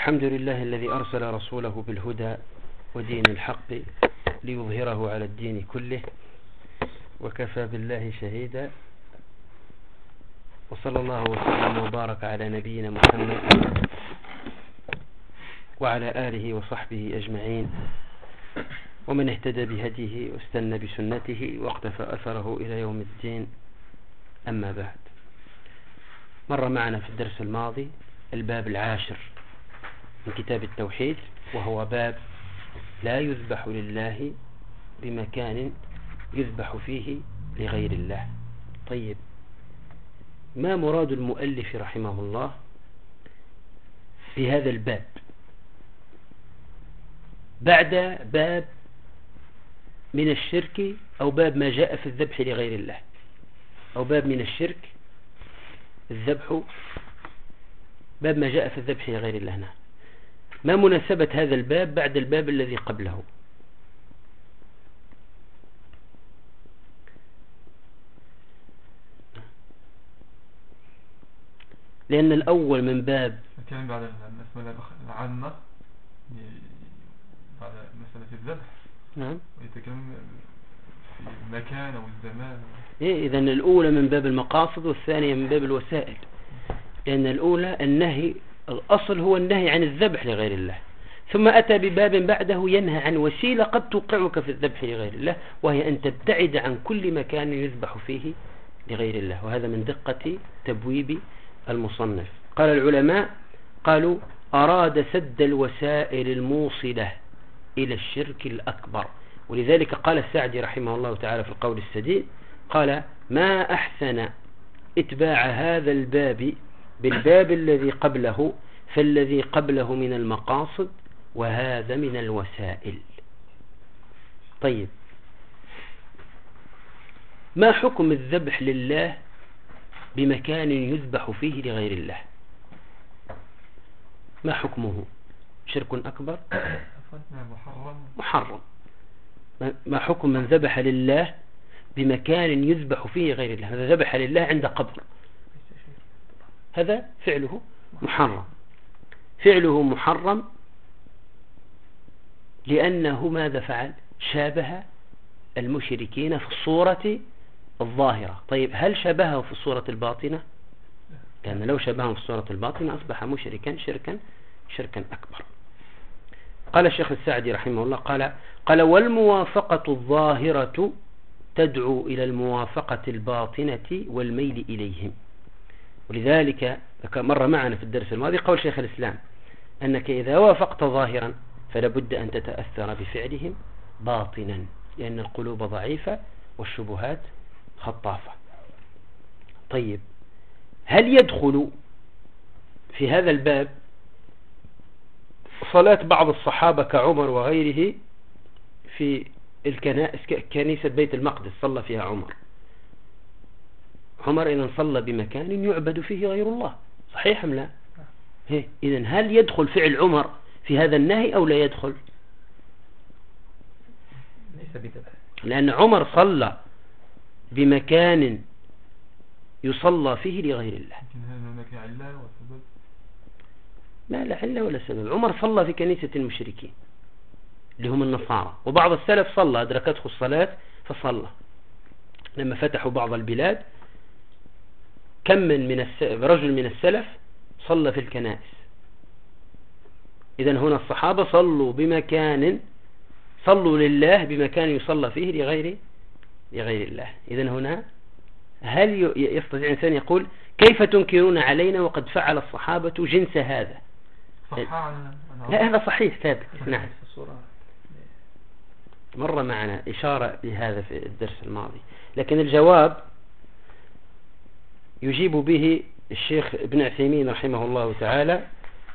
الحمد لله الذي أرسل رسوله بالهدى ودين الحق ليظهره على الدين كله، وكفى بالله شهيدا. وصلى الله وسلم وبارك على نبينا محمد وعلى آله وصحبه أجمعين، ومن اهتدى بهديه واستنى بسنته واقتفى أثره إلى يوم الدين. أما بعد، مر معنا في الدرس الماضي الباب 10 من كتاب التوحيد، وهو باب لا يذبح لله بمكان يذبح فيه لغير الله. طيب، ما مراد المؤلف رحمه الله بهذا الباب بعد باب من الشرك، أو باب ما جاء في الذبح لغير الله، أو باب من الشرك الذبح، باب ما جاء في الذبح لغير الله؟ نعم. ما مناسبة هذا الباب بعد الباب الذي قبله؟ لأن الأول من باب كان بعد المسألة العامة، بعد مسألة الذبح، نعم، ويتكلم في المكان والزمان. إذن الأولى من باب المقاصد والثانية من باب الوسائل، لأن الأولى النهي، الأصل هو النهي عن الذبح لغير الله، ثم أتى بباب بعده ينهى عن وسيلة قد توقعك في الذبح لغير الله، وهي أن تبتعد عن كل مكان يذبح فيه لغير الله. وهذا من دقة تبويب المصنف. قال العلماء قالوا: أراد سد الوسائل الموصلة إلى الشرك الأكبر. ولذلك قال السعدي رحمه الله تعالى في القول السديد، قال: ما أحسن اتباع هذا الباب بالباب الذي قبله، فالذي قبله من المقاصد وهذا من الوسائل. طيب، ما حكم الذبح لله بمكان يذبح فيه لغير الله؟ ما حكمه؟ شرك أكبر؟ محرم. ما حكم من ذبح لله بمكان يذبح فيه غير الله؟ هذا ذبح لله عند قبر، هذا فعله محرم. فعله محرم لأنه ماذا فعل؟ شابه المشركين في الصورة الظاهرة. طيب، هل شبهه في الصورة الباطنة؟ لأن لو شبهه في الصورة الباطنة أصبح مشركا شركا أكبر. قال الشيخ السعدي رحمه الله قال: والموافقة الظاهرة تدعو إلى الموافقة الباطنة والميل إليهم. ولذلك مر معنا في الدرس الماضي قول شيخ الإسلام أنك إذا وافقت ظاهرا فلا بد أن تتأثر بفعلهم باطنا، لأن القلوب ضعيفة والشبهات خطافة. طيب، هل يدخل في هذا الباب صلاة بعض الصحابة كعمر وغيره في الكنائس، كنيسة بيت المقدس صلى فيها عمر إذن صلى بمكان يعبد فيه غير الله، صحيح أم لا؟ إذن هل يدخل فعل عمر في هذا النهي أو لا يدخل؟ لأن عمر صلى بمكان يصلى فيه لغير الله. لا علة ولا سبب. عمر صلى في كنيسة المشركين اللي هم النصارى، وبعض السلف صلى، أدركته الصلاة فصلى. لما فتحوا بعض البلاد كم من رجل من السلف صلى في الكنائس. إذن هنا الصحابة صلوا لله بمكان يصلى فيه لغير الله. إذن هنا هل يستطيع إنسان يقول: كيف تنكرون علينا وقد فعل الصحابة جنس هذا؟ لا، هذا صحيح ثابت. نعم، مر معنا إشارة لهذا في الدرس الماضي، لكن الجواب يجيب به الشيخ ابن عثيمين رحمه الله تعالى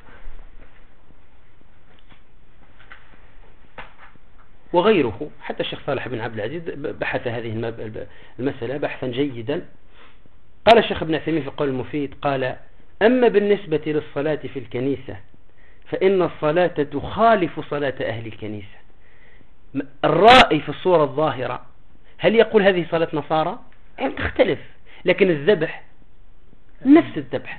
وغيره، حتى الشيخ صالح بن عبد العزيز بحث هذه المسألة بحثا جيدا. قال الشيخ ابن عثيمين في القول المفيد، قال: أما بالنسبة للصلاة في الكنيسة فإن الصلاة تخالف صلاة أهل الكنيسة. الرائي في الصورة الظاهرة هل يقول هذه صلاة نصارى؟ تختلف، لكن الذبح نفس الذبح،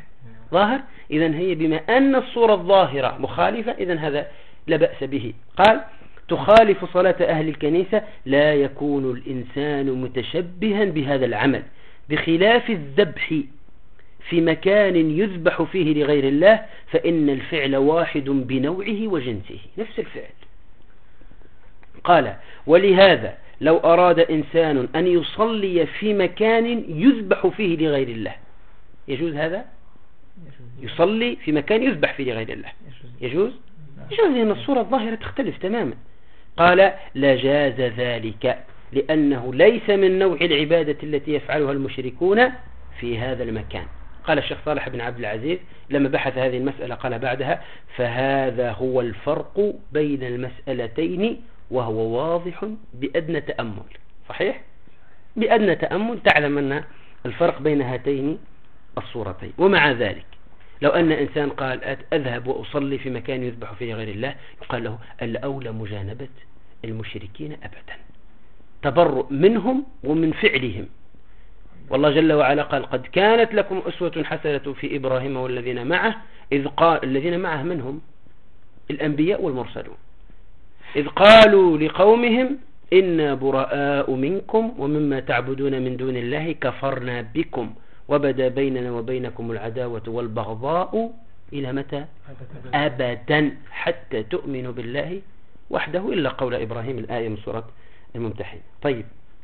ظاهر، إذن هي بما أن الصورة الظاهرة مخالفة إذن هذا لا بأس به. قال تخالف صلاة أهل الكنيسة لا يكون الإنسان متشبها بهذا العمل، بخلاف الذبح في مكان يذبح فيه لغير الله، فإن الفعل واحد بنوعه وجنسه، نفس الفعل. قال ولهذا لو أراد إنسان أن يصلي في مكان يذبح فيه لغير الله، يجوز هذا؟ يصلي في مكان يذبح فيه لغير الله يجوز؟ يجوز، لأن الصورة الظاهرة تختلف تماما. قال لجاز ذلك لأنه ليس من نوع العبادة التي يفعلها المشركون في هذا المكان. قال الشيخ صالح بن عبد العزيز لما بحث هذه المسألة قال بعدها فهذا هو الفرق بين المسألتين وهو واضح بأدنى تأمل. صحيح؟ بأدنى تأمل تعلم أن الفرق بين هاتين الصورتين. ومع ذلك لو أن إنسان قال أذهب وأصلي في مكان يذبح فيه غير الله، يقال له الأولى مجانبة المشركين أبدا، تبرؤ منهم ومن فعلهم. والله جل وعلا قال قد كانت لكم أسوة حسنة في إبراهيم والذين معه إذ قال الذين معه منهم الأنبياء والمرسلون إذ قالوا لقومهم إنا براء منكم ومما تعبدون من دون الله كفرنا بكم وبدا بيننا وبينكم العداوة والبغضاء إلى متى؟ أبدا حتى تؤمنوا بالله وحده إلا قول إبراهيم، الآية من سورة الممتحن. طيب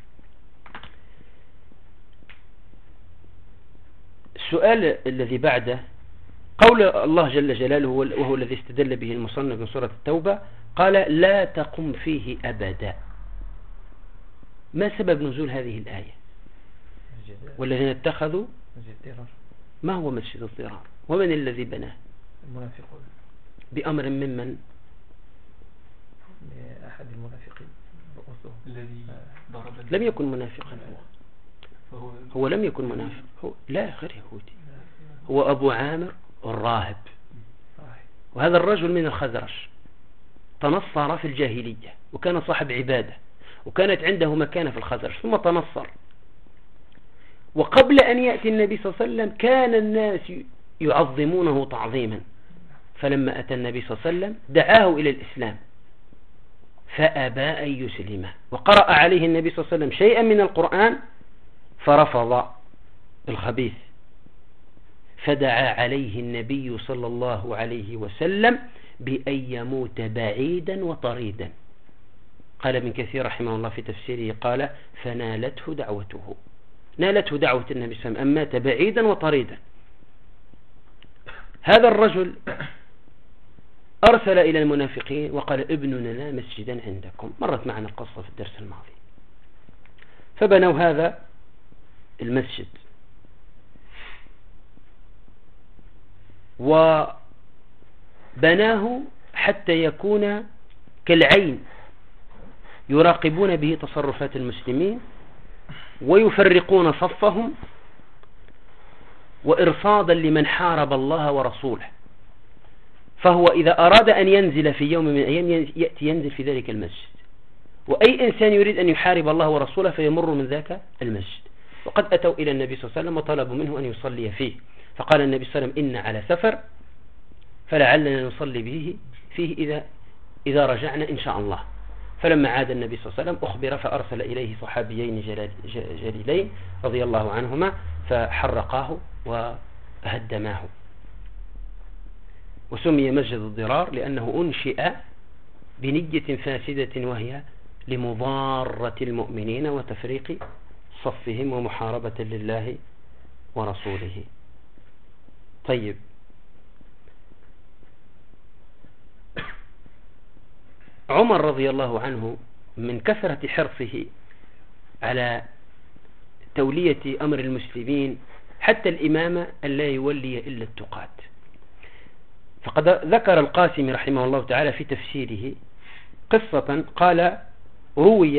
السؤال الذي بعده قول الله جل جلاله وهو الذي استدل به المصنف من سورة التوبة، قال لا تقم فيه أبدا. ما سبب نزول هذه الآية؟ والذين اتخذوا ما هو مسجد الضرار؟ ومن الذي بناه؟ المنافقون بأمر ممن؟ أحد المنافقين الذي ضرب لم يكن منافقا هو لم يكن منافق، هو لا غير يهودي، هو أبو عامر الراهب، وهذا الرجل من الخزرج تنصر في الجاهلية وكان صاحب عبادة وكانت عنده مكانة في الخزرج ثم تنصر. وقبل أن يأتي النبي صلى الله عليه وسلم كان الناس يعظمونه تعظيما، فلما أتى النبي صلى الله عليه وسلم دعاه إلى الإسلام فأبى أن يسلمه، وقرأ عليه النبي صلى الله عليه وسلم شيئا من القرآن فرفض الخبيث، فدعا عليه النبي صلى الله عليه وسلم بأن يموت بعيدا وطريدا. قال ابن كثير رحمه الله في تفسيره قال فنالته دعوته، نالته دعوة النبي صلى الله عليه وسلم أن مات بعيدا وطريدا. هذا الرجل أرسل إلى المنافقين وقال ابنوا لنا مسجدا عندكم، مرت معنا القصة في الدرس الماضي. فبنوا هذا المسجد وبناه حتى يكون كالعين يراقبون به تصرفات المسلمين ويفرقون صفهم وإرصادا لمن حارب الله ورسوله. فهو إذا أراد أن ينزل في يوم من الأيام يأتي ينزل في ذلك المسجد، وأي إنسان يريد أن يحارب الله ورسوله فيمر من ذاك المسجد. وقد أتوا إلى النبي صلى الله عليه وسلم وطلبوا منه أن يصلي فيه، فقال النبي صلى الله عليه وسلم إن على سفر فلعلنا نصلي به فيه إذا رجعنا إن شاء الله. فلما عاد النبي صلى الله عليه وسلم أخبر فأرسل إليه صحابيين جليلين رضي الله عنهما فحرقاه وهدماه. وسمي مسجد الضرار لأنه أنشئ بنية فاسدة وهي لمضارة المؤمنين وتفريق صفهم ومحاربة لله ورسوله. طيب عمر رضي الله عنه من كثرة حرصه على تولية أمر المسلمين حتى الإمامة أن لا يولي إلا التقاة، فقد ذكر القاسمي رحمه الله تعالى في تفسيره قصة قال روي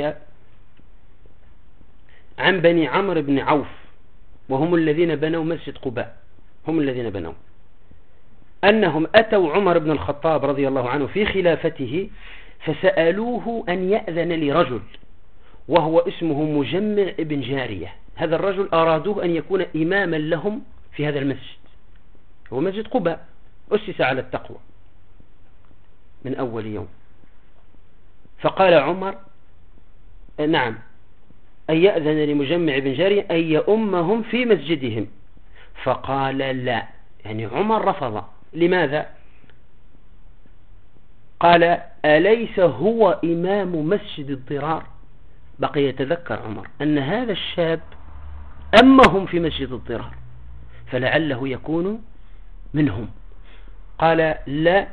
عن بني عمرو بن عوف وهم الذين بنوا مسجد قباء، هم الذين بنوا، أنهم أتوا عمر بن الخطاب رضي الله عنه في خلافته فسألوه أن يأذن لرجل وهو اسمه مجمع ابن جارية. هذا الرجل أرادوه أن يكون إماما لهم في هذا المسجد، هو مسجد قباء أسس على التقوى من أول يوم. فقال عمر نعم أن يأذن لمجمع بن جارية أن يؤمهم في مسجدهم، فقال لا، يعني عمر رفض. لماذا؟ قال أليس هو إمام مسجد الضرار؟ بقي يتذكر عمر أن هذا الشاب أمهم في مسجد الضرار فلعله يكون منهم. قال لا،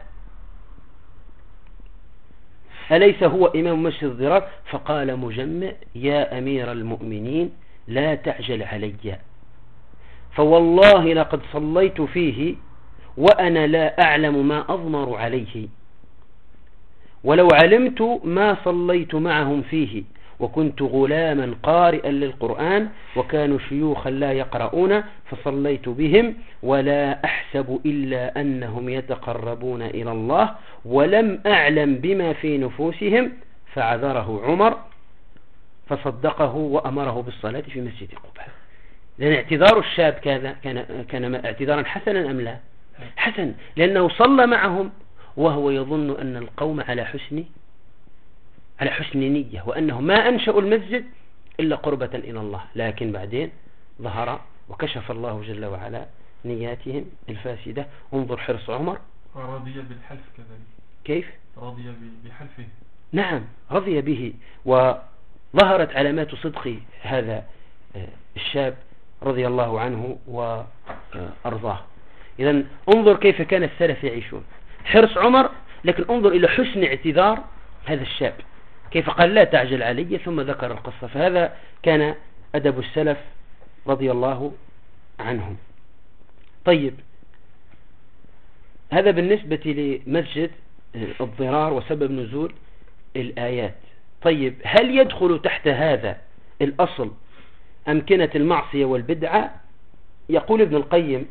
أليس هو إمام مسجد الضرار؟ فقال مجمع يا أمير المؤمنين لا تعجل علي، فوالله لقد صليت فيه وأنا لا أعلم ما أضمر عليه، ولو علمت ما صليت معهم فيه، وكنت غلاما قارئا للقرآن وكانوا شيوخا لا يقرؤون، فصليت بهم ولا أحسب إلا أنهم يتقربون إلى الله ولم أعلم بما في نفوسهم. فعذره عمر فصدقه وأمره بالصلاة في مسجد قباء. لأن اعتذار الشاب كان اعتذارا حسنا أم لا؟ حسن، لأنه صلى معهم وهو يظن أن القوم على حسن نية، وأنه ما أنشأوا المسجد إلا قربة إلى الله، لكن بعدين ظهر وكشف الله جل وعلا نياتهم الفاسدة. انظر حرص عمر. رضي بالحلف كذلك. كيف؟ رضي بحلفه. نعم رضي به، وظهرت علامات صدق هذا الشاب رضي الله عنه وأرضاه. إذن انظر كيف كان السلف يعيشون، حرص عمر، لكن انظر إلى حسن اعتذار هذا الشاب، كيف قال لا تعجل علي، ثم ذكر القصة. فهذا كان أدب السلف رضي الله عنهم. طيب، هذا بالنسبة لمسجد الضرار وسبب نزول الآيات. طيب، هل يدخل تحت هذا الأصل أمكنة المعصية والبدعة؟ يقول ابن القيم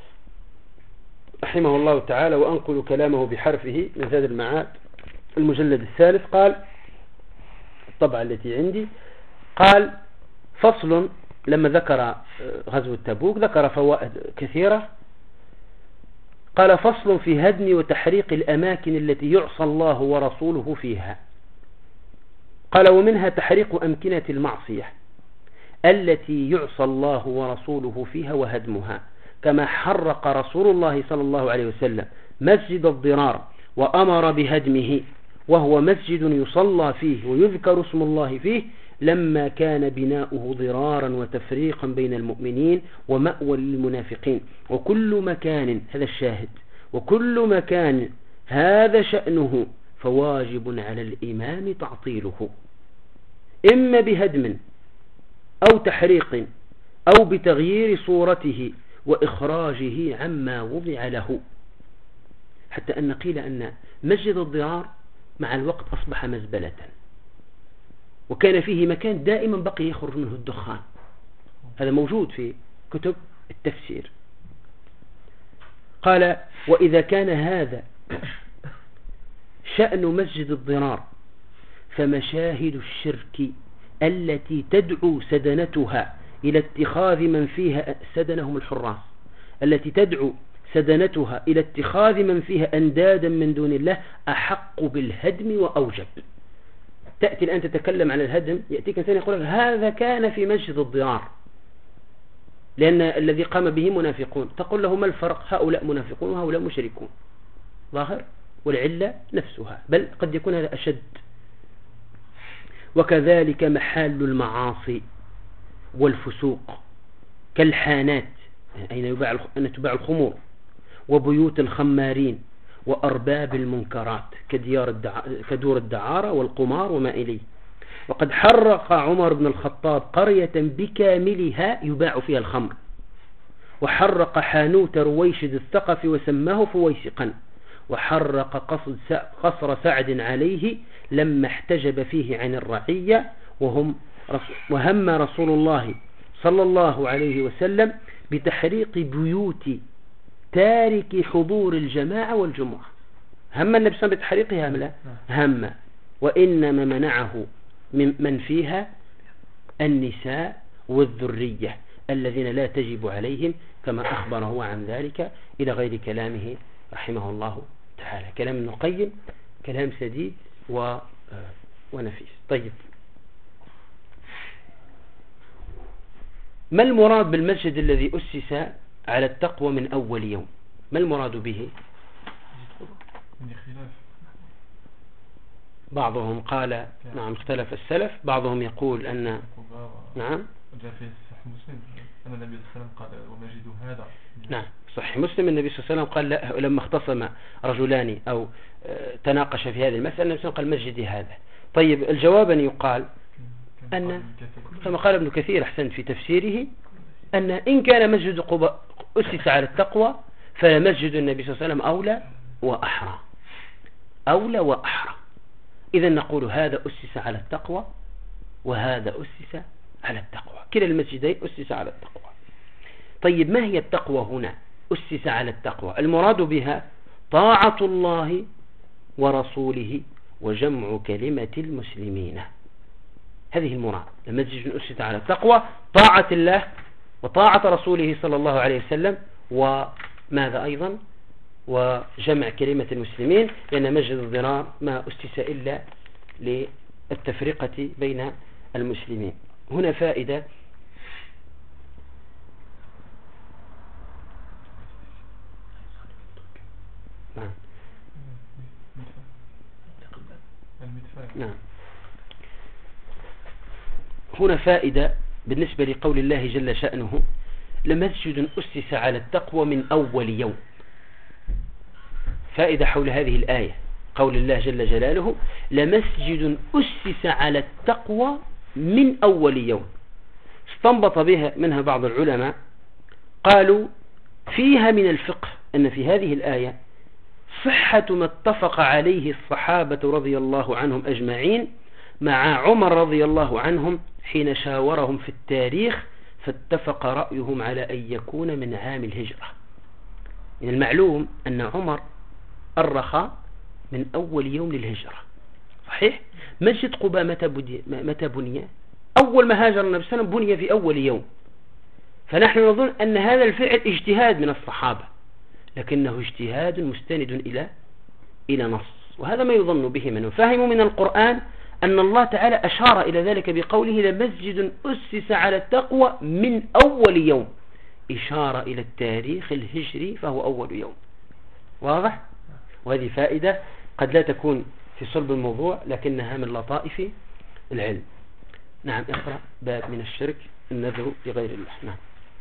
رحمه الله تعالى، وأنقل كلامه بحرفه من زاد المعاد المجلد الثالث، قال الطبعة التي عندي، قال فصل، لما ذكر غزوة تبوك ذكر فوائد كثيرة، قال فصل في هدم وتحريق الأماكن التي يعصى الله ورسوله فيها. قال ومنها تحريق أمكنة المعصية التي يعصى الله ورسوله فيها وهدمها، كما حرق رسول الله صلى الله عليه وسلم مسجد الضرار وأمر بهدمه، وهو مسجد يصلى فيه ويذكر اسم الله فيه، لما كان بناؤه ضرارا وتفريقا بين المؤمنين ومأوى للمنافقين. وكل مكان، هذا الشاهد، وكل مكان هذا شأنه فواجب على الإمام تعطيله، إما بهدم أو تحريق أو بتغيير صورته وإخراجه عما وضع له. حتى أن قيل أن مسجد الضرار مع الوقت أصبح مزبلة، وكان فيه مكان دائما بقي يخرج منه الدخان. هذا موجود في كتب التفسير. قال وإذا كان هذا شأن مسجد الضرار، فمشاهد الشرك التي تدعو سدنتها إلى اتخاذ من فيها، سدنهم الحراس، التي تدعو سدنتها إلى اتخاذ من فيها أندادا من دون الله، أحق بالهدم وأوجب. تأتي الآن تتكلم عن الهدم، يأتيك إنسان يقول هذا كان في مسجد الضرار لأن الذي قام به منافقون، تقول له ما الفرق؟ هؤلاء منافقون وهؤلاء مشركون، ظاهر، والعلة نفسها، بل قد يكون هذا أشد. وكذلك محال المعاصي والفسوق كالحانات، أين تباع الخمور، وبيوت الخمارين، وأرباب المنكرات كدور الدعارة والقمار وما إليه. وقد حرق عمر بن الخطاب قرية بكاملها يباع فيها الخمر، وحرق حانوت رويشد الثقفي وسماه فويسقا، وحرق قصر سعد عليه لما احتجب فيه عن الرعية، وهم رسول الله صلى الله عليه وسلم بتحريق بيوت تارك حضور الجماعة والجمعة. هم النبي صلى الله عليه وسلم بتحريقها هم لا؟ هم، وإنما منعه من فيها النساء والذرية الذين لا تجب عليهم كما أخبر هو عن ذلك إلى غير كلامه رحمه الله تعالى. كلام ابن القيم كلام سديد ونفيس. طيب، ما المراد بالمسجد الذي أسس على التقوى من أول يوم؟ ما المراد به؟ بعضهم قال نعم اختلف السلف، بعضهم يقول أن نعم جاء في صحيح مسلم أن النبي صلى الله عليه وسلم قال ومجد هذا. نعم صحيح مسلم النبي صلى الله عليه وسلم قال لما اختصم رجلان أو تناقش في هذه المسألة النبي صلى الله عليه وسلم قال مسجدي هذا. طيب، الجواب أن يقال أن كما قال ابن كثير أحسن في تفسيره أن إن كان مسجد قباء أسس على التقوى فمسجد النبي صلى الله عليه وسلم أولى وأحرى. إذا نقول هذا أسس على التقوى وهذا أسس على التقوى، كلا المسجدين أسس على التقوى. طيب، ما هي التقوى هنا؟ أسس على التقوى المراد بها طاعة الله ورسوله وجمع كلمة المسلمين. هذه المراد. المسجد أسس على التقوى طاعة الله وطاعة رسوله صلى الله عليه وسلم، وماذا أيضا؟ وجمع كلمة المسلمين، لأن مسجد الضرار ما أسس إلا للتفرقة بين المسلمين. هنا فائدة. نعم. هنا فائدة بالنسبة لقول الله جل شأنه لمسجد أسس على التقوى من أول يوم. فائدة حول هذه الآية، قول الله جل جلاله لمسجد أسس على التقوى من أول يوم. استنبط منها بعض العلماء قالوا فيها من الفقه أن في هذه الآية صحة ما اتفق عليه الصحابة رضي الله عنهم أجمعين مع عمر رضي الله عنهم حين شاورهم في التاريخ فاتفق رأيهم على أن يكون من عام الهجرة. من المعلوم أن عمر أرخى من أول يوم للهجرة، صحيح؟ مسجد قباء متى بني؟ أول ما هاجر النبي صلى الله عليه وسلم بني في أول يوم. فنحن نظن أن هذا الفعل اجتهاد من الصحابة، لكنه اجتهاد مستند إلى نص، وهذا ما يظن به منه. فهموا من القرآن أن الله تعالى أشار إلى ذلك بقوله لمسجد أسس على التقوى من أول يوم، إشارة إلى التاريخ الهجري فهو أول يوم. واضح؟ وهذه فائدة قد لا تكون في صلب الموضوع لكنها من لطائف العلم. نعم، اقرأ باب من الشرك النذر لغير الله. نعم.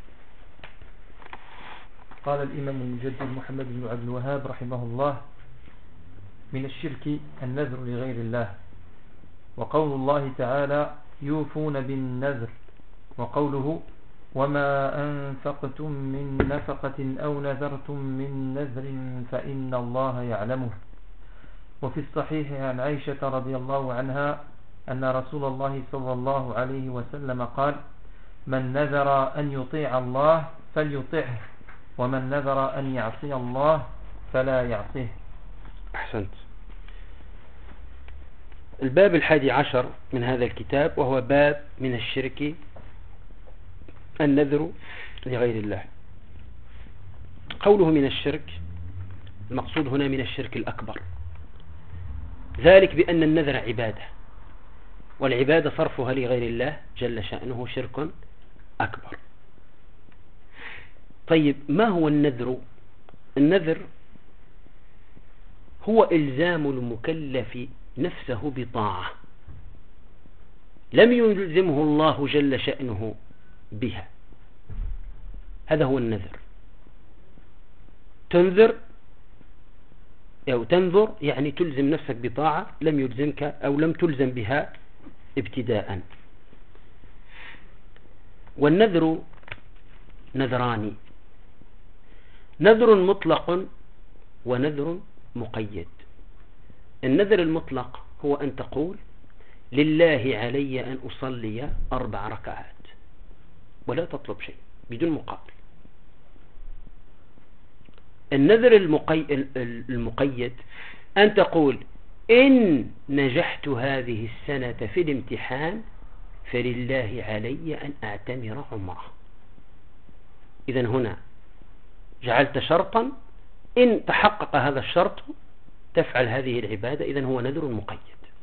قال الإمام المجدد محمد بن عبد الوهاب رحمه الله من الشرك النذر لغير الله. وقول الله تعالى يوفون بالنذر، وقوله وما أنفقتم من نفقة أو نذرتم من نذر فإن الله يعلمه. وفي الصحيح عن عائشة رضي الله عنها أن رسول الله صلى الله عليه وسلم قال من نذر أن يطيع الله فليطعه، ومن نذر أن يعصي الله فلا يعصيه. أحسنت. الباب 11 من هذا الكتاب وهو باب من الشرك النذر لغير الله. قوله من الشرك المقصود هنا من الشرك الأكبر، ذلك بأن النذر عبادة، والعبادة صرفها لغير الله جل شأنه شرك أكبر. طيب، ما هو النذر؟ النذر هو إلزام المكلف نفسه بطاعة لم يلزمه الله جل شأنه بها، هذا هو النذر. تنذر أو تنذر يعني تلزم نفسك بطاعة لم يلزمك أو لم تلزم بها ابتداء. والنذر نذران، نذر مطلق ونذر مقيد. النذر المطلق هو أن تقول لله علي أن أصلي 4 ركعات ولا تطلب شيء بدون مقابل. النذر المقيد أن تقول إن نجحت هذه السنة في الامتحان فلله علي أن أعتمر عمره. إذن هنا جعلت شرطا إن تحقق هذا الشرط تفعل هذه العبادة، إذن هو نذر مقيد.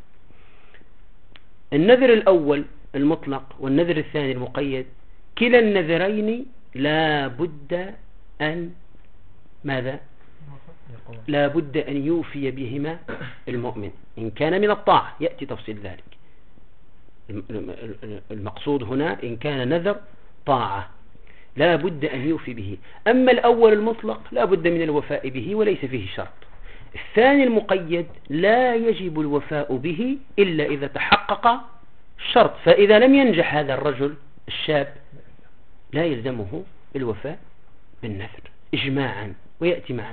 النذر الأول المطلق والنذر الثاني المقيد، كلا النذرين لا بد أن ماذا؟ لا بد أن يوفي بهما المؤمن إن كان من الطاعة، يأتي تفصيل ذلك. المقصود هنا إن كان نذر طاعة لا بد أن يوفي به. أما الأول المطلق لا بد من الوفاء به وليس فيه شرط. الثاني المقيد لا يجب الوفاء به إلا إذا تحقق الشرط، فإذا لم ينجح هذا الرجل الشاب لا يلزمه الوفاء بالنذر إجماعا، ويأتي معنا.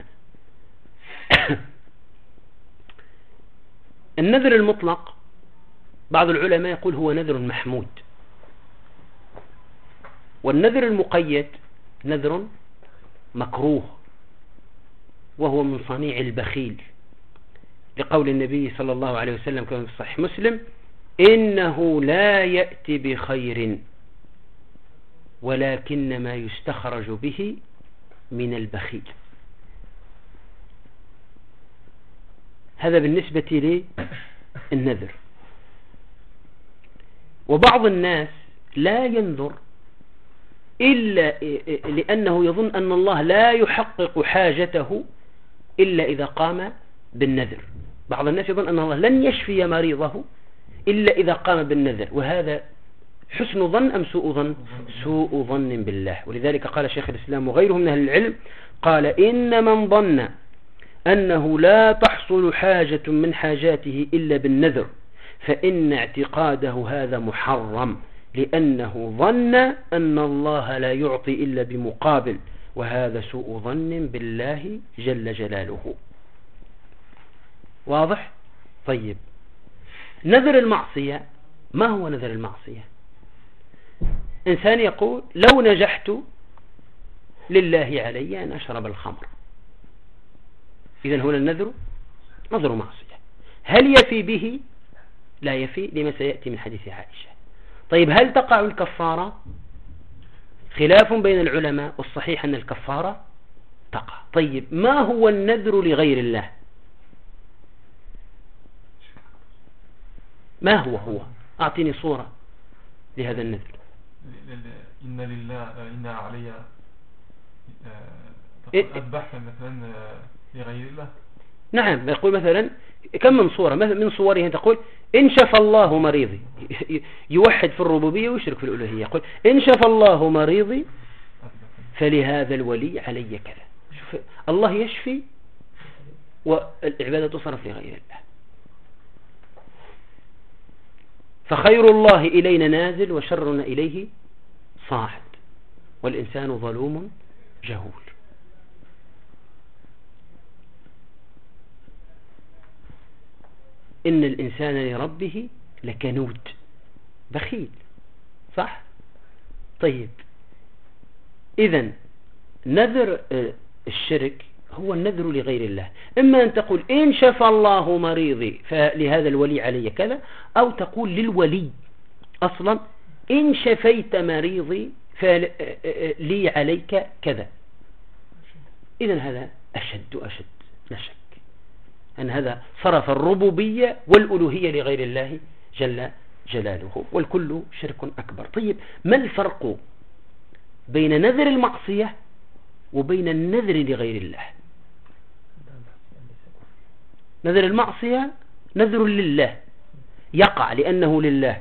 النذر المطلق بعض العلماء يقول هو نذر محمود، والنذر المقيد نذر مكروه وهو من صنيع البخيل، لقول النبي صلى الله عليه وسلم كما في صحيح مسلم: إنه لا يأتي بخير ولكن ما يستخرج به من البخيل. هذا بالنسبة للنذر. وبعض الناس لا ينذر إلا لأنه يظن أن الله لا يحقق حاجته إلا إذا قام بالنذر. بعض الناس يظن أن الله لن يشفي مريضه إلا إذا قام بالنذر، وهذا حسن ظن أم سوء ظن؟ سوء ظن بالله. ولذلك قال شيخ الإسلام وغيره من أهل العلم قال: إن من ظن أنه لا تحصل حاجة من حاجاته إلا بالنذر فإن اعتقاده هذا محرم، لأنه ظن أن الله لا يعطي إلا بمقابل، وهذا سوء ظن بالله جل جلاله. واضح؟ طيب، نذر المعصية. ما هو نذر المعصية؟ إنسان يقول: لو نجحت لله علي أن أشرب الخمر. إذن هنا النذر نذر معصية. هل يفي به؟ لا يفي، لما سيأتي من حديث عائشة. طيب، هل تقع الكفارة؟ خلاف بين العلماء، والصحيح أن الكفارة تقع. طيب، ما هو النذر لغير الله؟ ما هو؟ أعطيني صورة لهذا النذر. إن لله إن علي أذبح مثلا لغير الله. نعم، يقول مثلا كم من صورة، من صوره تقول: إن شفى الله مريضي، يوحد في الربوبية ويشرك في الألوهية. يقول: إن شفى الله مريضي فلهذا الولي علي كذا. شوف، الله يشفي والعبادة تصرف لغير الله. فخير الله إلينا نازل وشرنا إليه صاعد، والإنسان ظلوم جهول. إن الإنسان لربه لكنود بخيل. صح؟ طيب، إذن نذر الشرك هو النذر لغير الله. إما أن تقول: إن شفى الله مريضي فلهذا الولي علي كذا، أو تقول للولي أصلا: إن شفيت مريضي فلي عليك كذا. إذن هذا أشد لا شك أن هذا صرف الربوبية والألوهية لغير الله جل جلاله، والكل شرك أكبر. طيب، ما الفرق بين نذر المعصية وبين النذر لغير الله؟ نذر المعصية نذر لله، يقع لأنه لله،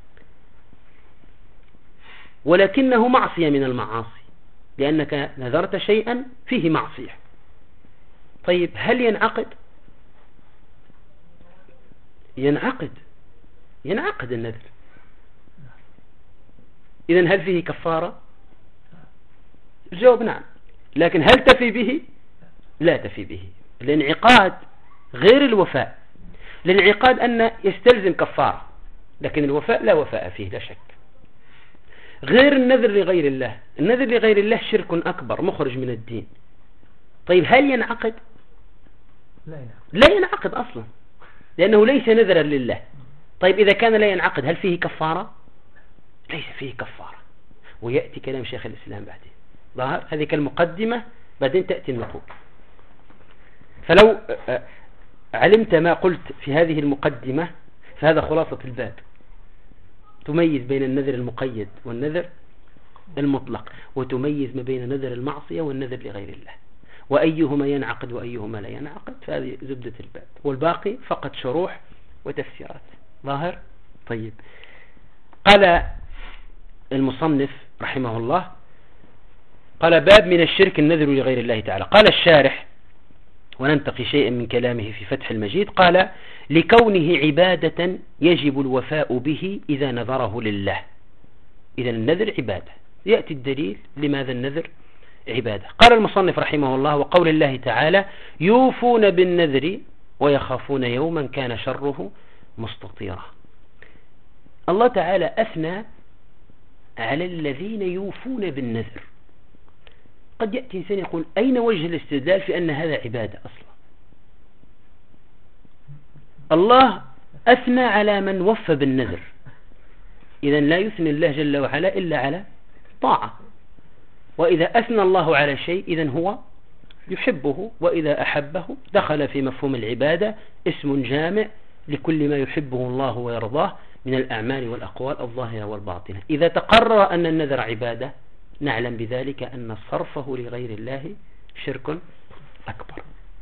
ولكنه معصية من المعاصي، لأنك نذرت شيئا فيه معصية. طيب، هل ينعقد النذر؟ إذن هل فيه كفارة؟ الجواب نعم. لكن هل تفي به؟ لا تفي به. الانعقاد غير الوفاء. الانعقاد أن يستلزم كفارة، لكن الوفاء لا وفاء فيه لا شك. غير النذر لغير الله. النذر لغير الله شرك أكبر مخرج من الدين. طيب، هل ينعقد؟ لا ينعقد أصلا، لأنه ليس نذرا لله. طيب، إذا كان لا ينعقد هل فيه كفارة؟ ليس فيه كفارة. ويأتي كلام شيخ الإسلام بعده: ظاهر؟ هذه كالمقدمة، بعدين تأتي النقول. فلو علمت ما قلت في هذه المقدمة فهذا خلاصة الباب، تميز بين النذر المقيد والنذر المطلق، وتميز ما بين نذر المعصية والنذر لغير الله، وأيهما ينعقد وأيهما لا ينعقد. فهذه زبدة الباب، والباقي فقط شروح وتفسيرات. ظاهر؟ طيب. قال المصنف رحمه الله، قال باب من الشرك النذر لغير الله تعالى. قال الشارح، وننتقي شيئا من كلامه في فتح المجيد، قال لكونه عبادة يجب الوفاء به إذا نذره لله. إذا النذر عبادة، يأتي الدليل لماذا النذر عبادة. قال المصنف رحمه الله: وقول الله تعالى: يوفون بالنذر ويخافون يوما كان شره مستطيرا. الله تعالى أثنى على الذين يوفون بالنذر. قد يأتي إنسان يقول: أين وجه الاستدلال في أن هذا عبادة أصلا؟ الله أثنى على من وفى بالنذر، إذن لا يثني الله جل وعلا إلا على طاعة. وإذا أثنى الله على شيء إذن هو يحبه، وإذا أحبه دخل في مفهوم العبادة، اسم جامع لكل ما يحبه الله ويرضاه من الأعمال والأقوال الظاهرة والباطنة. إذا تقرر أن النذر عبادة نعلم بذلك أن صرفه لغير الله شرك أكبر.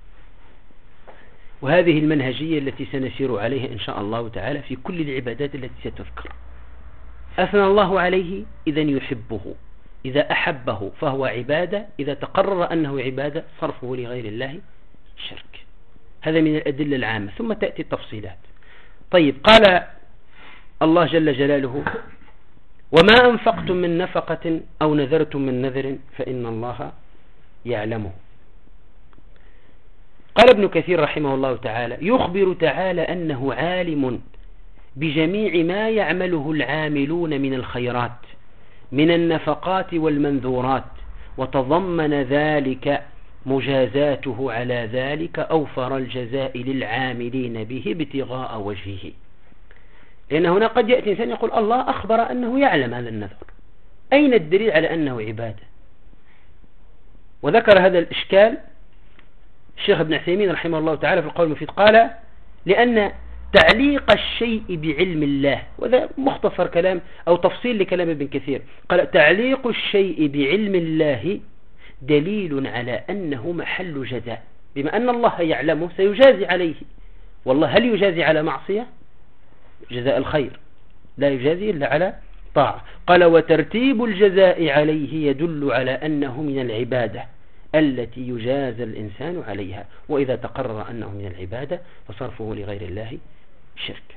وهذه المنهجية التي سنسير عليها إن شاء الله تعالى في كل العبادات التي ستذكر. أثنى الله عليه إذن يحبه، إذا أحبه فهو عبادة، إذا تقرر أنه عبادة صرفه لغير الله شرك. هذا من الأدلة العامة، ثم تأتي التفصيلات. طيب. قال الله جل جلاله: وما أنفقتم من نفقة أو نذرتم من نذر فإن الله يعلمه. قال ابن كثير رحمه الله تعالى: يخبر تعالى أنه عالم بجميع ما يعمله العاملون من الخيرات من النفقات والمنذورات، وتضمن ذلك مجازاته على ذلك أوفر الجزاء للعاملين به ابتغاء وجهه. لأن هنا قد يأتي إنسان يقول: الله أخبر أنه يعلم هذا النذر، أين الدليل على أنه عبادة؟ وذكر هذا الإشكال الشيخ ابن عثيمين رحمه الله تعالى في القول المفيد. قال: لأن تعليق الشيء بعلم الله، وهذا مختصر كلام أو تفصيل لكلام ابن كثير. قال: تعليق الشيء بعلم الله دليل على أنه محل جزاء، بما أن الله يعلمه سيجازي عليه. والله هل يجازي على معصية؟ جزاء الخير لا يجازي إلا على طاعة. قال: وترتيب الجزاء عليه يدل على أنه من العبادة التي يجازى الإنسان عليها، وإذا تقرر أنه من العبادة فصرفه لغير الله شرك.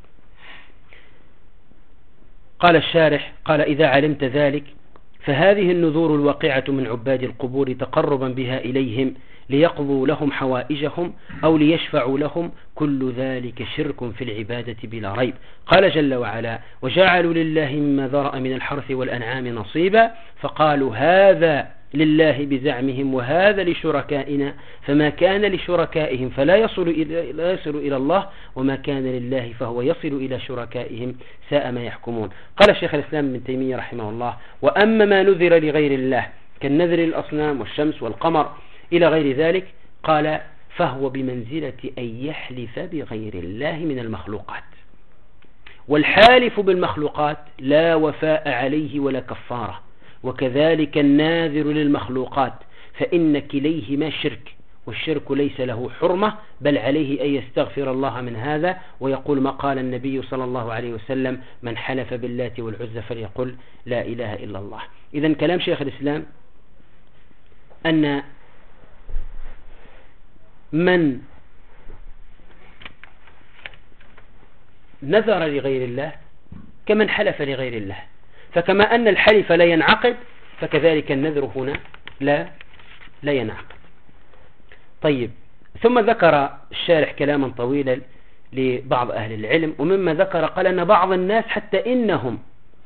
قال الشارح: قال: إذا علمت ذلك فهذه النذور الواقعة من عباد القبور تقربا بها إليهم ليقضوا لهم حوائجهم أو ليشفعوا لهم، كل ذلك شرك في العبادة بلا ريب. قال جل وعلا: وجعلوا لله مما ذرأ من الحرث والأنعام نصيبا فقالوا هذا لله بزعمهم وهذا لشركائنا، فما كان لشركائهم فلا يصل إلى الله، وما كان لله فهو يصل إلى شركائهم، ساء ما يحكمون. قال شيخ الإسلام ابن تيمية رحمه الله: وأما ما نذر لغير الله كالنذر الأصنام والشمس والقمر إلى غير ذلك، قال: فهو بمنزلة أن يحلف بغير الله من المخلوقات، والحالف بالمخلوقات لا وفاء عليه ولا كفارة، وكذلك الناذر للمخلوقات، فإن كليهما شرك، والشرك ليس له حرمة، بل عليه أن يستغفر الله من هذا، ويقول ما قال النبي صلى الله عليه وسلم: من حلف باللات والعزى فليقل لا إله إلا الله. إذن كلام شيخ الإسلام أن من نذر لغير الله كمن حلف لغير الله، فكما أن الحلف لا ينعقد فكذلك النذر هنا لا ينعقد. طيب. ثم ذكر الشارح كلاما طويلا لبعض أهل العلم، ومما ذكر قال أن بعض الناس حتى إنهم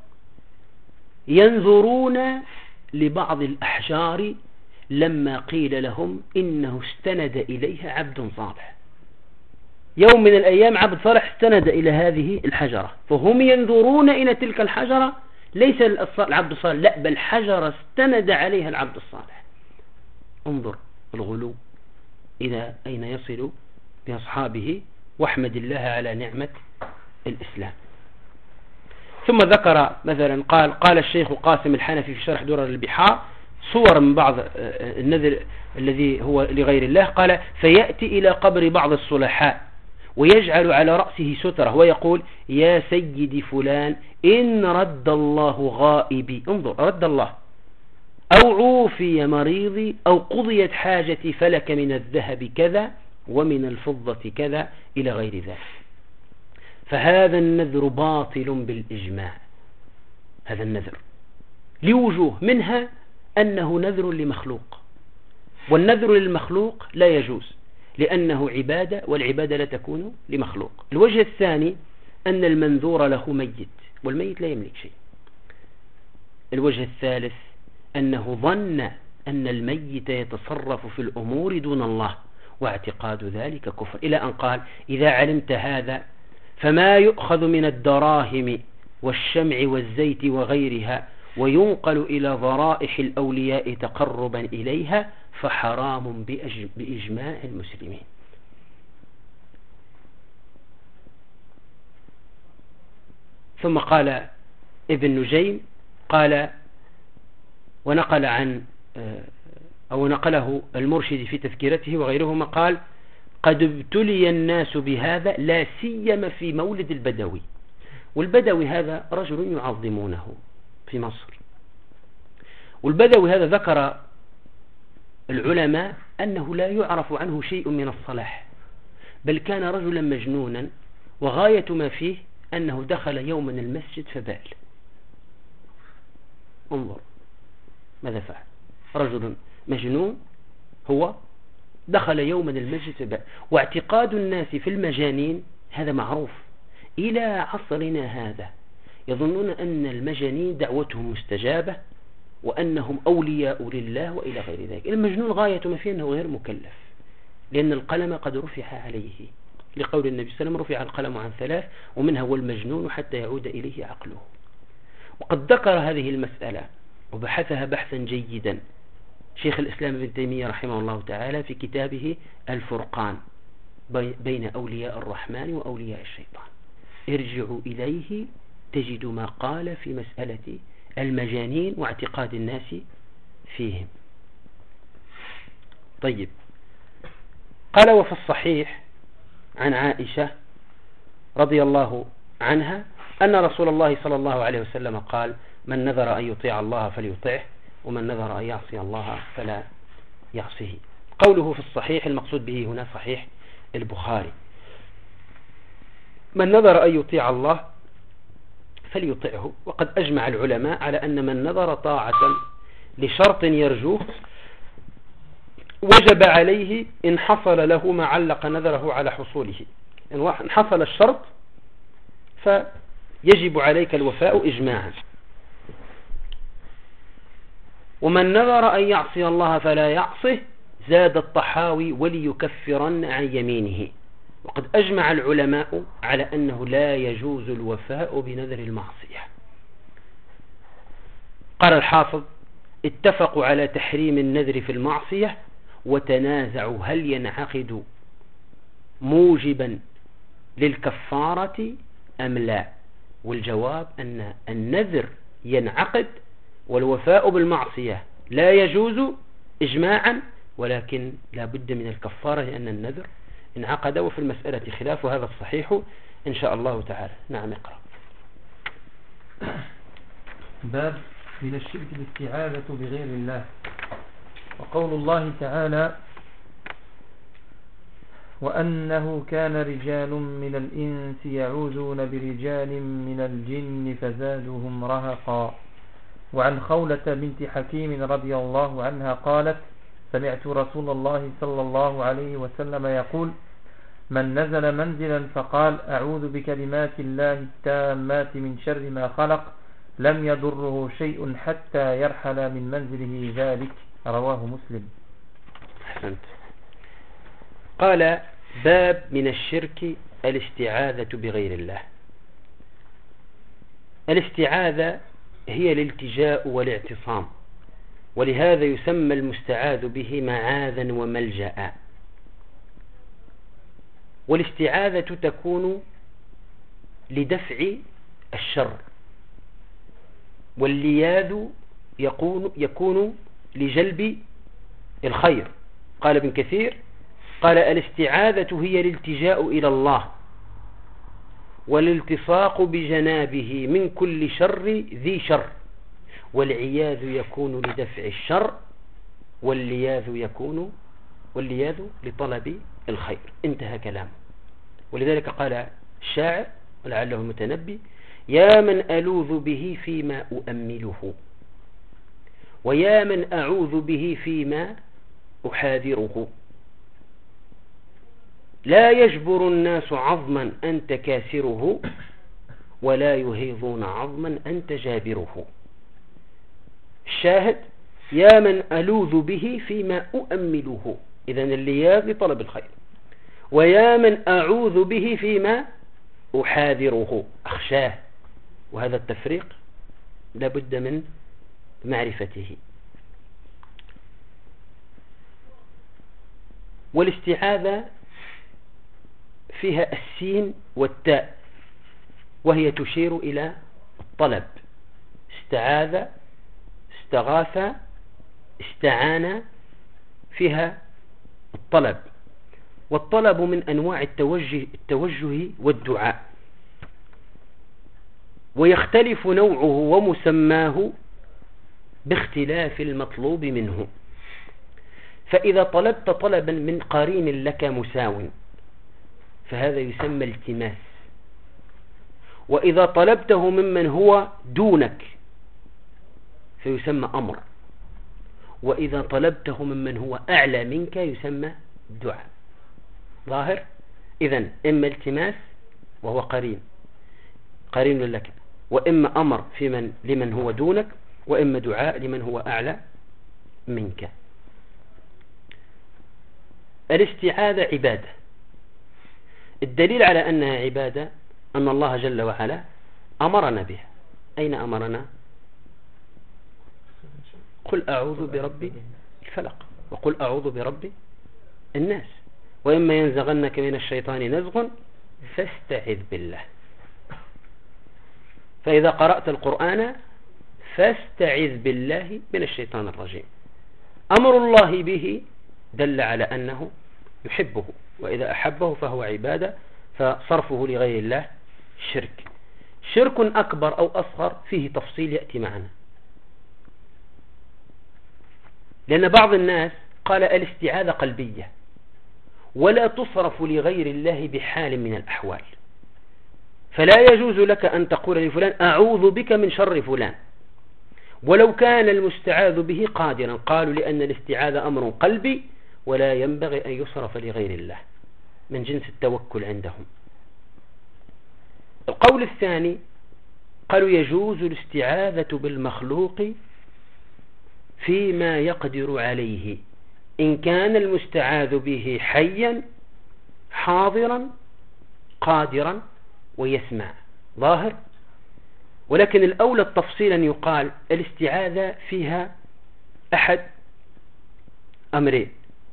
ينذرون لبعض الأحجار لما قيل لهم إنه استند إليها عبد صالح. يوم من الأيام عبد صالح استند إلى هذه الحجرة، فهم ينظرون إلى تلك الحجرة ليس العبد الصالح، لا، بل حجر استند عليها العبد الصالح. انظر الغلو إلى أين يصل بأصحابه، واحمد الله على نعمة الإسلام. ثم ذكر مثلا قال الشيخ قاسم الحنفي في شرح درر البحار صور من بعض النذر الذي هو لغير الله. قال: فيأتي إلى قبر بعض الصلحاء ويجعل على رأسه سترة ويقول: يا سيدي فلان، إن رد الله غائبي، انظر، رد الله، أو عوفي مريضي، أو قضيت حاجتي، فلك من الذهب كذا ومن الفضة كذا، إلى غير ذلك. فهذا النذر باطل بالإجماع، هذا النذر لوجوه، منها أنه نذر لمخلوق، والنذر للمخلوق لا يجوز لأنه عبادة، والعبادة لا تكون لمخلوق. الوجه الثاني أن المنذور له ميت، والميت لا يملك شيء. الوجه الثالث أنه ظن أن الميت يتصرف في الأمور دون الله، واعتقاد ذلك كفر، إلى أن قال: إذا علمت هذا فما يؤخذ من الدراهم والشمع والزيت وغيرها وينقل إلى ضرائح الأولياء تقربا إليها فحرام بإجماع المسلمين. ثم قال ابن نجيم، قال ونقل عن أو نقله المرشد في تذكرته وغيرهما، قال: قد ابتلي الناس بهذا، لا سيما في مولد البدوي. والبدوي هذا رجل يعظمونه في مصر، والبدوي هذا ذكر العلماء أنه لا يعرف عنه شيء من الصلاح، بل كان رجلا مجنونا، وغاية ما فيه أنه دخل يوما المسجد فبال. انظر ماذا فعل، رجل مجنون هو دخل يوما المسجد فبال. واعتقاد الناس في المجانين هذا معروف إلى عصرنا هذا، يظنون أن المجانين دعوتهم مستجابة وأنهم أولياء لله وإلى غير ذلك. المجنون غاية ما فيه أنه غير مكلف، لأن القلم قد رفع عليه، لقول النبي صلى الله عليه وسلم: رفع القلم عن ثلاث ومنها والمجنون حتى يعود إليه عقله. وقد ذكر هذه المسألة وبحثها بحثا جيدا شيخ الإسلام ابن تيمية رحمه الله تعالى في كتابه الفرقان بين أولياء الرحمن وأولياء الشيطان. ارجعوا إليه تجدوا ما قال في مسألة المجانين واعتقاد الناس فيهم. طيب، قال: وفي الصحيح عن عائشة رضي الله عنها أن رسول الله صلى الله عليه وسلم قال: من نذر أن يطيع الله فليطعه، ومن نذر أن يعصي الله فلا يعصيه. قوله في الصحيح المقصود به هنا صحيح البخاري. من نذر أن يطيع الله فليطعه. وقد أجمع العلماء على أن من نذر طاعة لشرط يرجوه وجب عليه إن حصل له ما علق نذره على حصوله. إن حصل الشرط فيجب عليك الوفاء إجماعا. ومن نذر أن يعصي الله فلا يعصه، زاد الطحاوي: وليكفرن عن يمينه. وقد أجمع العلماء على أنه لا يجوز الوفاء بنذر المعصية. قال الحافظ: اتفقوا على تحريم النذر في المعصية، وتنازعوا هل ينعقد موجبا للكفارة أم لا. والجواب أن النذر ينعقد، والوفاء بالمعصية لا يجوز إجماعا، ولكن لا بد من الكفارة لأن النذر انعقد. وفي المسألة خلاف، وهذا الصحيح إن شاء الله تعالى. نعم، اقرأ. باب من الشرك الاستعاذة بغير الله. وقول الله تعالى: وأنه كان رجال من الإنس يعوذون برجال من الجن فزادوهم رهقا. وعن خولة بنت حكيم رضي الله عنها قالت: سمعت رسول الله صلى الله عليه وسلم يقول: من نزل منزلا فقال: أعوذ بكلمات الله التامات من شر ما خلق، لم يضره شيء حتى يرحل من منزله ذلك. رواه مسلم. أحسنت. قال: باب من الشرك الاستعاذة بغير الله. الاستعاذة هي الالتجاء والاعتصام، ولهذا يسمى المستعاذ به معاذا وملجأ. والاستعاذة تكون لدفع الشر، واللياذ يكون لجلب الخير. قال ابن كثير قال الاستعاذة هي الالتجاء إلى الله والالتصاق بجنابه من كل شر ذي شر، والعياذ يكون لدفع الشر، واللياذ لطلب الخير. انتهى كلامه. ولذلك قال الشاعر ولعله المتنبي: يا من ألوذ به فيما أؤمله، ويا من أعوذ به فيما أحاذره، لا يجبر الناس عظما أنت كاسره، ولا يهيضون عظما أنت جابره. الشاهد: يا من ألوذ به فيما أؤمله، إذن اللياذ لطلب الخير. ويا من أعوذ به فيما أحاذره، أخشاه. وهذا التفريق لابد من معرفته. والاستعاذة فيها السين والتاء، وهي تشير إلى الطلب. استعاذ، استغاث، استعان، فيها الطلب. والطلب من أنواع التوجه والدعاء، ويختلف نوعه ومسماه باختلاف المطلوب منه. فإذا طلبت طلبا من قرين لك مساو فهذا يسمى التماس، وإذا طلبته ممن هو دونك فيسمى أمر، وإذا طلبته ممن هو أعلى منك يسمى دعاء. ظاهر؟ إذن إما التماس وهو قرين لك، وإما أمر لمن هو دونك، وإما دعاء لمن هو أعلى منك. الاستعاذة عبادة. الدليل على أنها عبادة أن الله جل وعلا أمرنا بها. أين أمرنا؟ قل أعوذ برب الفلق، وقل أعوذ برب الناس، وإما ينزغنك من الشيطان نزغ فاستعذ بالله. فإذا قرأت القرآن فاستعذ بالله من الشيطان الرجيم. أمر الله به دل على أنه يحبه، وإذا أحبه فهو عبادة، فصرفه لغير الله شرك. شرك أكبر أو أصغر فيه تفصيل يأتي معنا، لأن بعض الناس قال الاستعاذة قلبية ولا تصرف لغير الله بحال من الأحوال، فلا يجوز لك أن تقول لفلان أعوذ بك من شر فلان ولو كان المستعاذ به قادرا. قالوا لأن الاستعاذة أمر قلبي ولا ينبغي أن يصرف لغير الله، من جنس التوكل عندهم. القول الثاني قالوا يجوز الاستعاذة بالمخلوق فيما يقدر عليه، إن كان المستعاذ به حيا حاضرا قادرا ويسمع. ظاهر؟ ولكن الأولى التفصيل أن يقال الاستعاذة فيها أحد أمرين: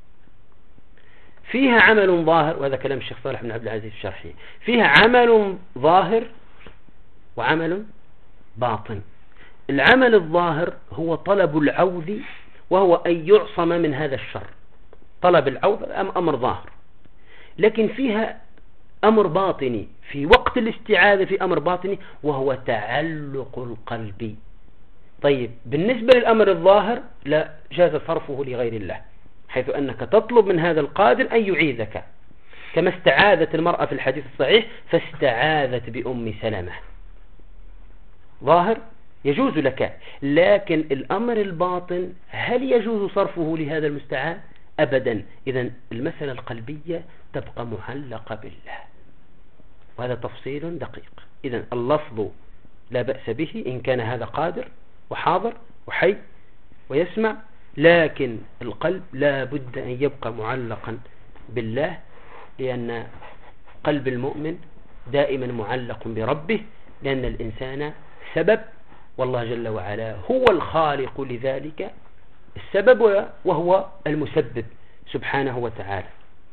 فيها عمل ظاهر، وهذا كلام الشيخ صالح بن عبد العزيز في شرحه، فيها عمل ظاهر وعمل باطن. العمل الظاهر هو طلب العوذ، وهو أن يعصم من هذا الشر. طلب العوذ أمر ظاهر، لكن فيها أمر باطني في وقت الاستعاذة، في أمر باطني وهو تعلق القلب. طيب، بالنسبة للأمر الظاهر لا جاز صرفه لغير الله، حيث أنك تطلب من هذا القادر أن يعيذك، كما استعاذت المرأة في الحديث الصحيح فاستعاذت بأم سلمة. ظاهر؟ يجوز لك. لكن الأمر الباطن هل يجوز صرفه لهذا المستعاذ؟ أبدا. إذن المسألة القلبية تبقى معلقة بالله، وهذا تفصيل دقيق. إذن اللفظ لا بأس به إن كان هذا قادر وحاضر وحي ويسمع، لكن القلب لا بد أن يبقى معلقا بالله، لأن قلب المؤمن دائما معلق بربه، لأن الإنسان سبب والله جل وعلا هو الخالق لذلك السبب وهو المسبب سبحانه وتعالى.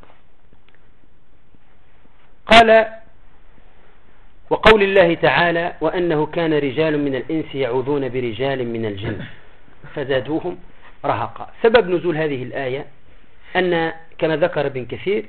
قال وقول الله تعالى وأنه كان رجال من الإنس يعوذون برجال من الجن فزادوهم رهقا. سبب نزول هذه الآية أن كما ذكر ابن كثير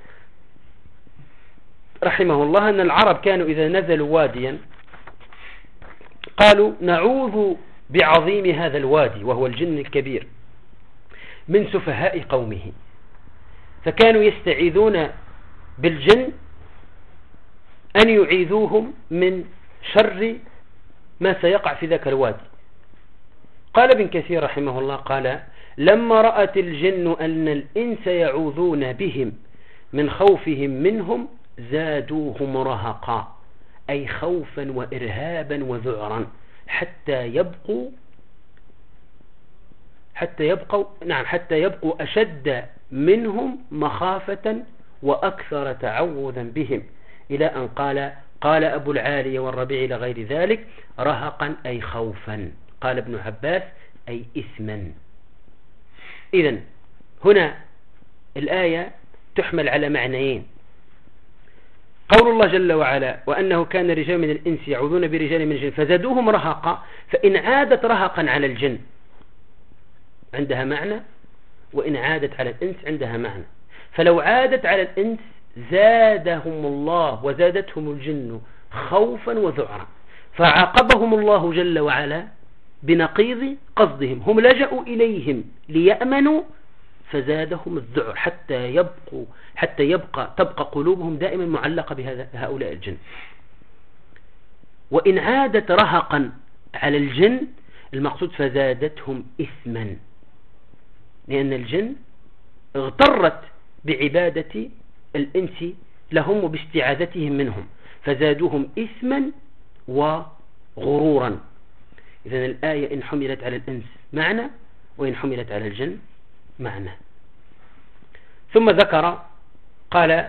رحمه الله أن العرب كانوا إذا نزلوا واديا قالوا نعوذ بعظيم هذا الوادي وهو الجن الكبير من سفهاء قومه، فكانوا يستعيذون بالجن أن يعيذوهم من شر ما سيقع في ذاك الوادي. قال ابن كثير رحمه الله قال لما رأت الجن أن الإنس يعوذون بهم من خوفهم منهم زادوهم رهقا، أي خوفا وإرهابا وذعرا حتى يبقوا أشد منهم مخافة وأكثر تعوذا بهم، إلى أن قال أبو العالية والربيع لغير ذلك رهقا أي خوفا. قال ابن عباس أي إثما. إذن هنا الآية تحمل على معنيين. قول الله جل وعلا وأنه كان رجال من الإنس يعوذون برجال من الجن فزادوهم رهقا، فإن عادت رهقا على الجن عندها معنى، وإن عادت على الإنس عندها معنى. فلو عادت على الإنس زادهم الله وزادتهم الجن خوفا وذعرا، فعاقبهم الله جل وعلا بنقيض قصدهم. هم لجأوا إليهم ليأمنوا فزادهم الذعر تبقى قلوبهم دائما معلقة بهؤلاء الجن. وإن عادت رهقا على الجن المقصود فزادتهم إثما، لأن الجن اغترت بعبادة الإنس لهم وباستعاذتهم منهم فزادوهم إثما وغرورا. إذن الآية إن حملت على الإنس معنى وإن حملت على الجن معنى. ثم ذكر قال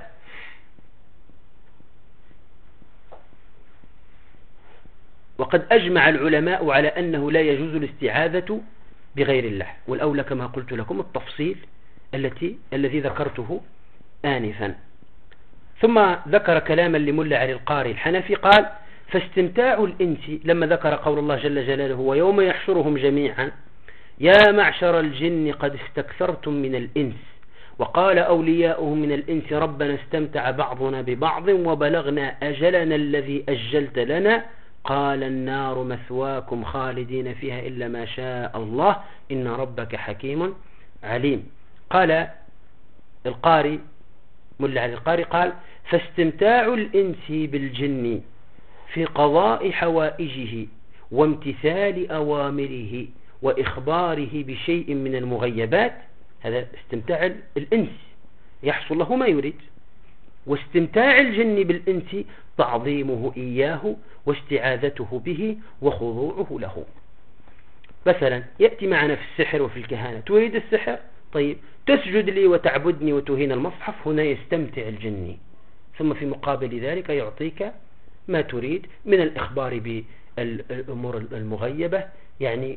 وقد أجمع العلماء على أنه لا يجوز الاستعاذة بغير الله، والأولى كما قلت لكم التفصيل الذي ذكرته آنفا. ثم ذكر كلاما لملا علي القاري الحنفي قال فاستمتاع الإنس لما ذكر قول الله جل جلاله ويوم يحشرهم جميعا يا معشر الجن قد استكثرتم من الإنس وقال أولياؤهم من الإنس ربنا استمتع بعضنا ببعض وبلغنا أجلنا الذي أجلت لنا قال النار مثواكم خالدين فيها إلا ما شاء الله إن ربك حكيم عليم. قال القاري ملا علي القاري قال فاستمتاع الإنس بالجن في قضاء حوائجه وامتثال أوامره وإخباره بشيء من المغيبات، هذا استمتاع الإنس يحصل له ما يريد. واستمتاع الجن بالإنس تعظيمه إياه واستعاذته به وخضوعه له. مثلا يأتي معنا في السحر وفي الكهانة، تريد السحر طيب تسجد لي وتعبدني وتهين المصحف، هنا يستمتع الجن، ثم في مقابل ذلك يعطيك ما تريد من الإخبار بالأمور المغيبة يعني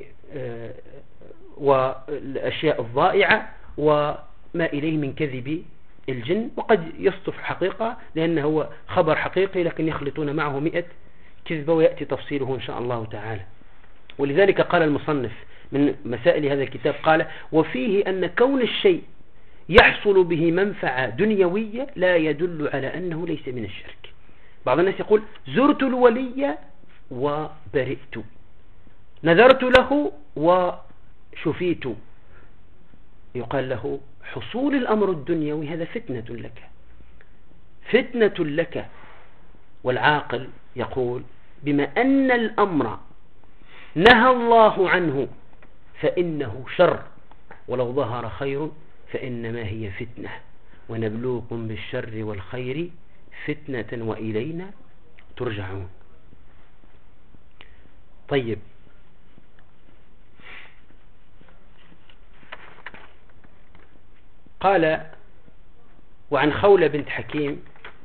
والأشياء الضائعة وما إليه من كذب الجن. وقد يصطف حقيقة لأنه هو خبر حقيقي لكن يخلطون معه 100 كذبة، ويأتي تفصيله إن شاء الله تعالى. ولذلك قال المصنف من مسائل هذا الكتاب قال وفيه أن كون الشيء يحصل به منفعة دنيوية لا يدل على أنه ليس من الشرك. بعض الناس يقول زرت الولي وبرئت، نذرت له وشفيت، يقال له حصول الأمر الدنيوي هذا فتنة لك. والعاقل يقول بما أن الأمر نهى الله عنه فإنه شر، ولو ظهر خير فإنما هي فتنة، ونبلوكم بالشر والخير فتنة وإلينا ترجعون. طيب قال وعن خولة بنت حكيم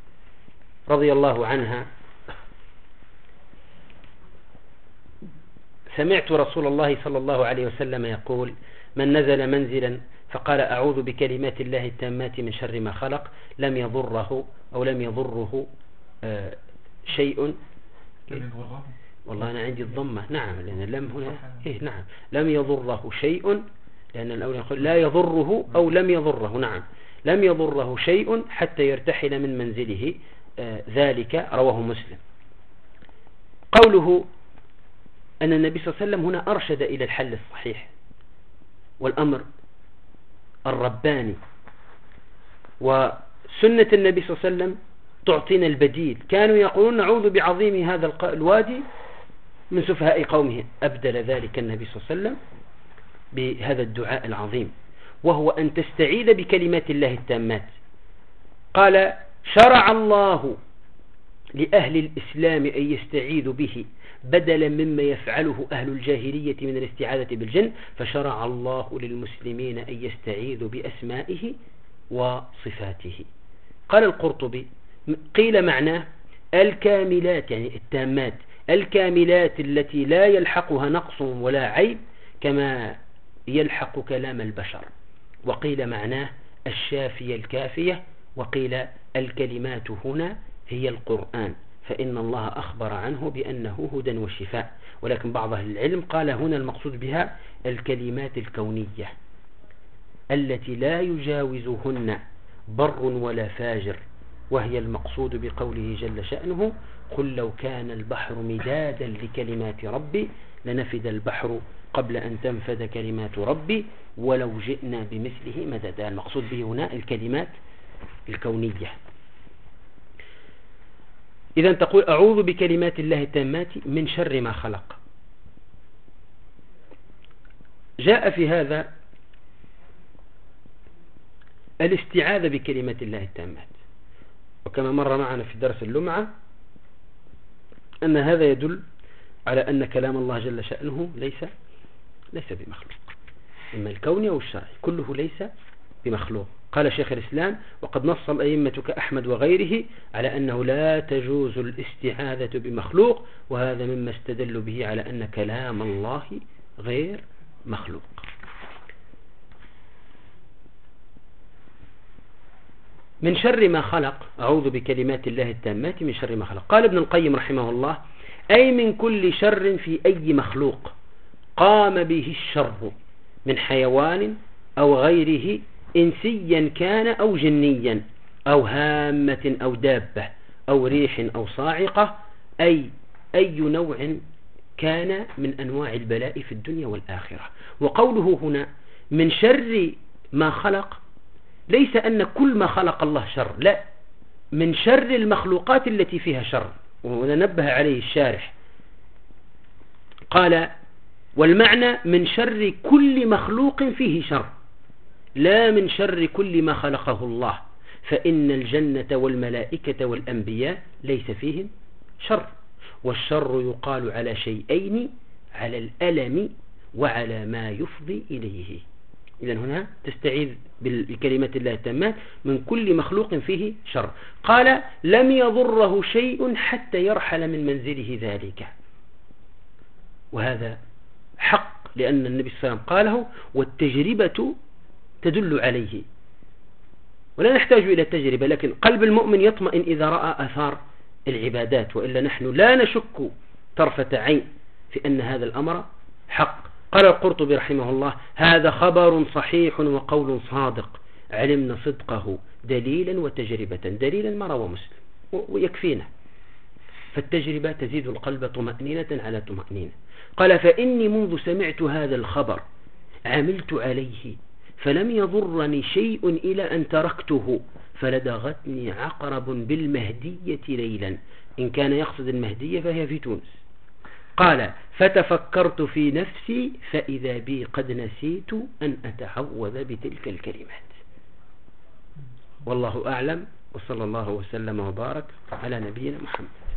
رضي الله عنها سمعت رسول الله صلى الله عليه وسلم يقول: من نزل منزلا فقال أعوذ بكلمات الله التامات من شر ما خلق لم يضره أو لم يضره شيء. والله أنا عندي الضمة، نعم، لأن لم هنا نعم، لم يضره شيء، لأن الأول يقول لا يضره أو لم يضره، نعم، لم يضره شيء حتى يرتحل من منزله، ذلك رواه مسلم. قوله أن النبي صلى الله عليه وسلم هنا أرشد إلى الحل الصحيح والأمر الرباني، وسنة النبي صلى الله عليه وسلم تعطينا البديل. كانوا يقولون نعوذ بعظيم هذا الوادي من سفهاء قومه، أبدل ذلك النبي صلى الله عليه وسلم بهذا الدعاء العظيم، وهو أن تستعيذ بكلمات الله التامات. قال: شرع الله لأهل الإسلام أن يستعيذوا به بدلا مما يفعله أهل الجاهلية من الاستعاذة بالجن، فشرع الله للمسلمين أن يستعيذوا بأسمائه وصفاته. قال القرطبي: قيل معناه الكاملات، يعني التامات، الكاملات التي لا يلحقها نقص ولا عيب كما يلحق كلام البشر. وقيل معناه الشافية الكافية. وقيل الكلمات هنا هي القرآن، فإن الله أخبر عنه بأنه هدى وشفاء. ولكن بعض أهل العلم قال هنا المقصود بها الكلمات الكونية التي لا يجاوزهن بر ولا فاجر، وهي المقصود بقوله جل شأنه: قل لو كان البحر مدادا لكلمات ربي لنفد البحر قبل أن تنفد كلمات ربي ولو جئنا بمثله مددا. المقصود به هنا الكلمات الكونية. إذن تقول: أعوذ بكلمات الله التامات من شر ما خلق. جاء في هذا الاستعاذة بكلمات الله التامات، وكما مر معنا في درس اللمعة أن هذا يدل على أن كلام الله جل شأنه ليس بمخلوق، إما الكوني أو الشرعي، كله ليس بمخلوق. قال شيخ الإسلام: وقد نص الأئمة كأحمد وغيره على أنه لا تجوز الاستعاذة بمخلوق، وهذا مما استدل به على أن كلام الله غير مخلوق. من شر ما خلق، أعوذ بكلمات الله التامات من شر ما خلق. قال ابن القيم رحمه الله: أي من كل شر في أي مخلوق قام به الشر من حيوان أو غيره، إنسيا كان أو جنيا أو هامة أو دابة أو ريح أو صاعقة، أي نوع كان من أنواع البلاء في الدنيا والآخرة. وقوله هنا من شر ما خلق ليس أن كل ما خلق الله شر، لا، من شر المخلوقات التي فيها شر، وننبه عليه الشارح. قال: والمعنى من شر كل مخلوق فيه شر، لا من شر كل ما خلقه الله، فإن الجنة والملائكة والأنبياء ليس فيهم شر، والشر يقال على شيئين: على الألم وعلى ما يفضي إليه. إذن هنا تستعيذ بكلمة الله التامات من كل مخلوق فيه شر. قال: لم يضره شيء حتى يرحل من منزله ذلك. وهذا حق، لأن النبي صلى الله عليه وسلم قاله، والتجربة تدل عليه، ولا نحتاج إلى التجربة، لكن قلب المؤمن يطمئن إذا رأى آثار العبادات، وإلا نحن لا نشك طرفة عين في أن هذا الأمر حق. قال القرطبي رحمه الله: هذا خبر صحيح وقول صادق، علمنا صدقه دليلا وتجربة. دليلا ما روى مسلم ويكفينا، فالتجربة تزيد القلب طمأنينة على طمأنينة. قال: فإني منذ سمعت هذا الخبر عملت عليه فلم يضرني شيء إلى أن تركته، فلدغتني عقرب بالمهدية ليلا. إن كان يقصد المهدية فهي في تونس. قال: فتفكرت في نفسي فإذا بي قد نسيت أن أتعوذ بتلك الكلمات. والله أعلم، وصلى الله وسلم وبارك على نبينا محمد.